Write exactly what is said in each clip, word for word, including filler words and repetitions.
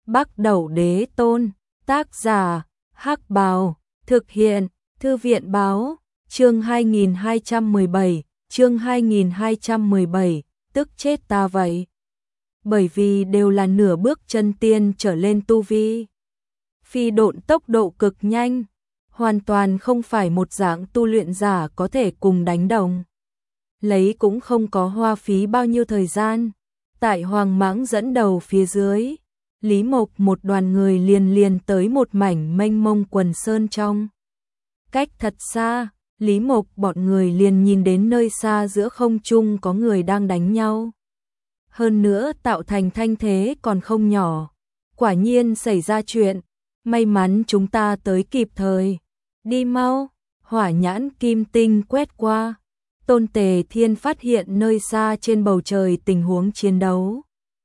Bắc Đẩu Đế Tôn, tác giả, Hắc Bào, thực hiện, Thư viện báo, chương hai nghìn hai trăm mười bảy, chương hai nghìn hai trăm mười bảy, tức chết ta vậy. Bởi vì đều là nửa bước chân tiên trở lên tu vi. Phi độn tốc độ cực nhanh, hoàn toàn không phải một dạng tu luyện giả có thể cùng đánh đồng. Lấy cũng không có hoa phí bao nhiêu thời gian. Tại Hoàng Mãng dẫn đầu phía dưới, Lý Mộc một đoàn người liền liền tới một mảnh mênh mông quần sơn trong. Cách thật xa, Lý Mộc bọn người liền nhìn đến nơi xa giữa không trung có người đang đánh nhau. Hơn nữa tạo thành thanh thế còn không nhỏ. Quả nhiên xảy ra chuyện, may mắn chúng ta tới kịp thời. Đi mau, hỏa nhãn kim tinh quét qua. Tôn Tề Thiên phát hiện nơi xa trên bầu trời tình huống chiến đấu.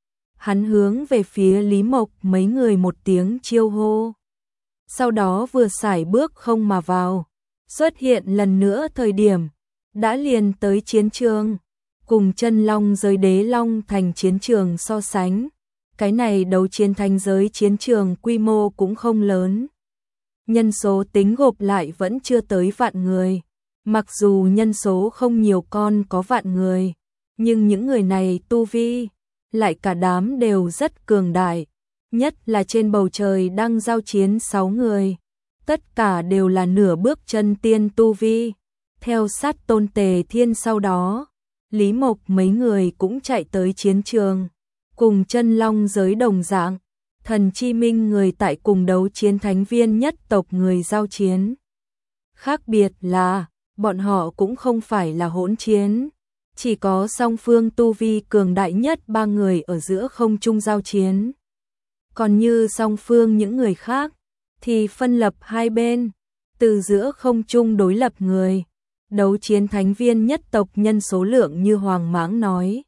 Hắn hướng về phía Lý Mộc mấy người một tiếng chiêu hô. Sau đó vừa sải bước không mà vào. Xuất hiện lần nữa thời điểm, đã liền tới chiến trường. Cùng chân long giới đế long thành chiến trường so sánh. Cái này đấu chiến thành giới chiến trường quy mô cũng không lớn. Nhân số tính gộp lại vẫn chưa tới vạn người. Mặc dù nhân số không nhiều con có vạn người, nhưng những người này tu vi, lại cả đám đều rất cường đại. Nhất là trên bầu trời đang giao chiến sáu người. Tất cả đều là nửa bước chân tiên tu vi. Theo sát Tôn Tề Thiên sau đó, Lý Mộc mấy người cũng chạy tới chiến trường. Cùng chân long giới đồng dạng, thần chi minh người tại cùng đấu chiến thánh viên nhất tộc người giao chiến. Khác biệt là, bọn họ cũng không phải là hỗn chiến. Chỉ có song phương tu vi cường đại nhất ba người ở giữa không trung giao chiến. Còn như song phương những người khác, thì phân lập hai bên, từ giữa không trung đối lập người. Đấu chiến thánh viên nhất tộc nhân số lượng như Hoàng Mãng nói.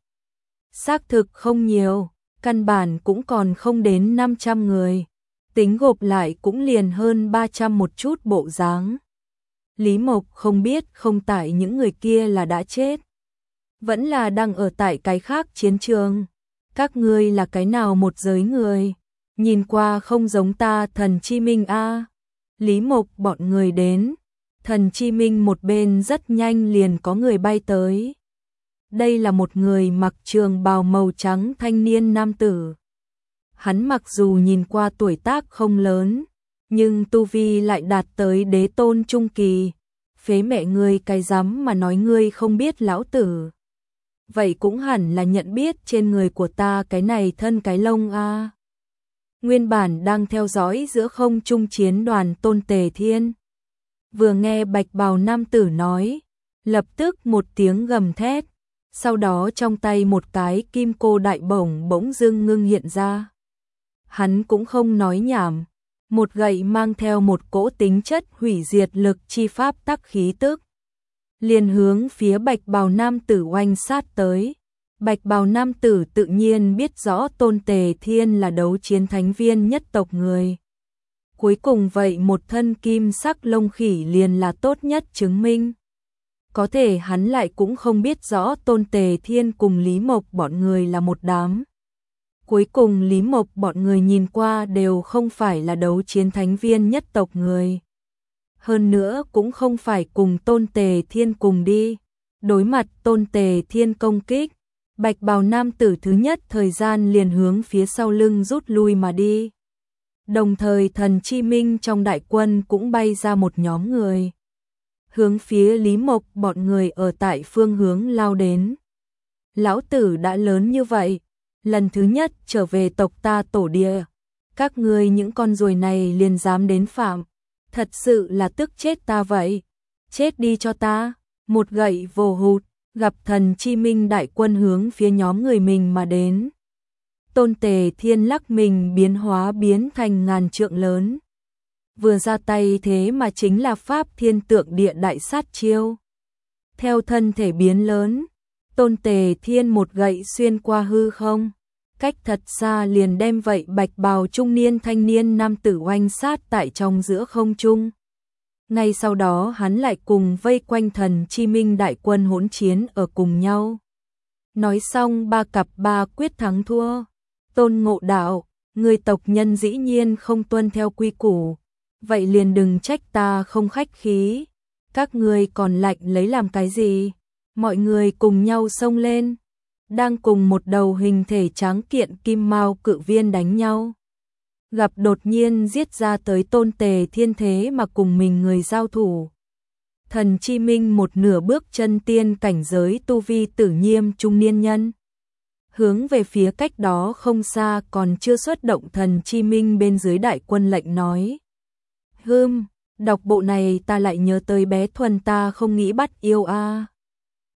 Xác thực không nhiều, căn bản cũng còn không đến năm trăm người. Tính gộp lại cũng liền hơn ba trăm một chút bộ dáng. Lý Mộc không biết không tại những người kia là đã chết. Vẫn là đang ở tại cái khác chiến trường. Các ngươi là cái nào một giới người? Nhìn qua không giống ta thần chi minh a. À. Lý Mộc bọn người đến. Thần chi minh một bên rất nhanh liền có người bay tới. Đây là một người mặc trường bào màu trắng thanh niên nam tử. Hắn mặc dù nhìn qua tuổi tác không lớn, nhưng tu vi lại đạt tới đế tôn trung kỳ. Phế mẹ ngươi cái dám mà nói ngươi không biết lão tử. Vậy cũng hẳn là nhận biết trên người của ta cái này thân cái lông a. À. Nguyên bản đang theo dõi giữa không trung chiến đoàn Tôn Tề Thiên. Vừa nghe bạch bào nam tử nói, lập tức một tiếng gầm thét. Sau đó trong tay một cái kim cô đại bổng bỗng dưng ngưng hiện ra. Hắn cũng không nói nhảm. Một gậy mang theo một cỗ tính chất hủy diệt lực chi pháp tắc khí tức. Liền hướng phía bạch bào nam tử oanh sát tới. Bạch bào nam tử tự nhiên biết rõ Tôn Tề Thiên là đấu chiến thánh viên nhất tộc người. Cuối cùng vậy một thân kim sắc lông khỉ liền là tốt nhất chứng minh. Có thể hắn lại cũng không biết rõ Tôn Tề Thiên cùng Lý Mộc bọn người là một đám. Cuối cùng Lý Mộc bọn người nhìn qua đều không phải là đấu chiến thánh viên nhất tộc người. Hơn nữa cũng không phải cùng Tôn Tề Thiên cùng đi. Đối mặt Tôn Tề Thiên công kích, bạch bào nam tử thứ nhất thời gian liền hướng phía sau lưng rút lui mà đi. Đồng thời thần chi minh trong đại quân cũng bay ra một nhóm người. Hướng phía Lý Mộc bọn người ở tại phương hướng lao đến. Lão tử đã lớn như vậy, lần thứ nhất trở về tộc ta tổ địa. Các ngươi những con ruồi này liền dám đến phạm. Thật sự là tức chết ta vậy. Chết đi cho ta. Một gậy vồ hụt, gặp thần chi minh đại quân hướng phía nhóm người mình mà đến. Tôn Tề Thiên lắc mình biến hóa biến thành ngàn trượng lớn. Vừa ra tay thế mà chính là pháp thiên tượng địa đại sát chiêu. Theo thân thể biến lớn, Tôn Tề Thiên một gậy xuyên qua hư không. Cách thật xa liền đem vậy bạch bào trung niên thanh niên nam tử oanh sát tại trong giữa không trung. Ngay sau đó hắn lại cùng vây quanh thần chi minh đại quân hỗn chiến ở cùng nhau. Nói xong ba cặp ba quyết thắng thua. Tôn Ngộ Đạo, Người tộc nhân dĩ nhiên không tuân theo quy củ, vậy liền đừng trách ta không khách khí, các ngươi còn lạnh lấy làm cái gì? Mọi người cùng nhau xông lên, đang cùng một đầu hình thể tráng kiện kim mao cự viên đánh nhau. Gặp đột nhiên giết ra tới Tôn Tề Thiên thế mà cùng mình người giao thủ. Thần Chi Minh một nửa bước chân tiên cảnh giới tu vi tử nhiêm trung niên nhân. Hướng về phía cách đó không xa còn chưa xuất động Thần Chi Minh bên dưới đại quân lệnh nói. Hưm, đọc bộ này ta lại nhớ tới bé Thuần ta không nghĩ bắt yêu a.